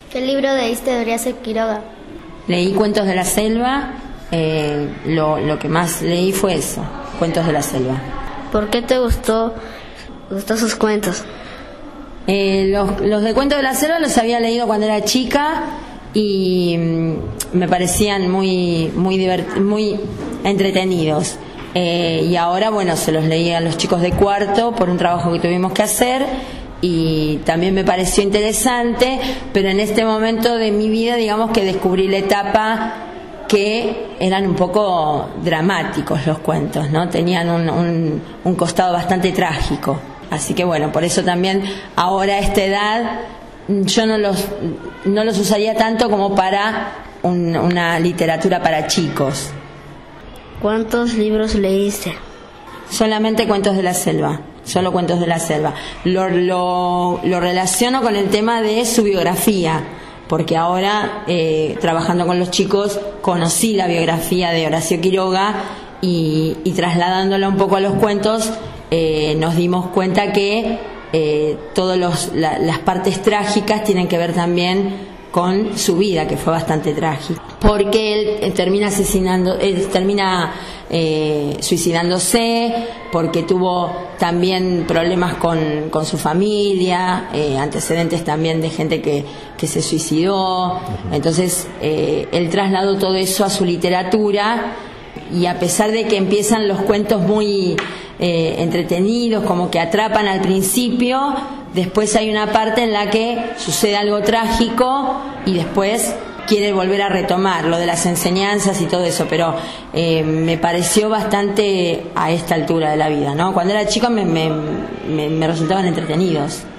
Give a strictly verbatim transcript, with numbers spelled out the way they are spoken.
¿Qué libro leíste de Horacio Quiroga? Leí Cuentos de la Selva, eh, lo, lo que más leí fue eso, Cuentos de la Selva. ¿Por qué te gustó, gustó sus cuentos? Eh, los, los de Cuentos de la Selva los había leído cuando era chica y mm, me parecían muy, muy, divert- muy entretenidos. Eh, y ahora, bueno, se los leí a los chicos de cuarto por un trabajo que tuvimos que hacer y también me pareció interesante, pero en este momento de mi vida, digamos que descubrí la etapa que eran un poco dramáticos los cuentos, ¿no? Tenían un, un, un costado bastante trágico. Así que bueno, por eso también ahora a esta edad yo no los, no los usaría tanto como para un, una literatura para chicos. ¿Cuántos libros leíste? Solamente Cuentos de la Selva, solo Cuentos de la Selva. Lo, lo, lo relaciono con el tema de su biografía, porque ahora, eh, trabajando con los chicos, conocí la biografía de Horacio Quiroga y, y trasladándola un poco a los cuentos, eh, nos dimos cuenta que eh, todas la, las partes trágicas tienen que ver también con su vida, que fue bastante trágica, porque él eh, termina asesinando, él termina eh, suicidándose, porque tuvo también problemas con, con su familia, eh, antecedentes también de gente que, que se suicidó. Entonces eh, él trasladó todo eso a su literatura y a pesar de que empiezan los cuentos muy eh, entretenidos, como que atrapan al principio, después hay una parte en la que sucede algo trágico y después quiere volver a retomar lo de las enseñanzas y todo eso, pero eh, me pareció bastante a esta altura de la vida, ¿no? Cuando era chico me, me, me, me resultaban entretenidos.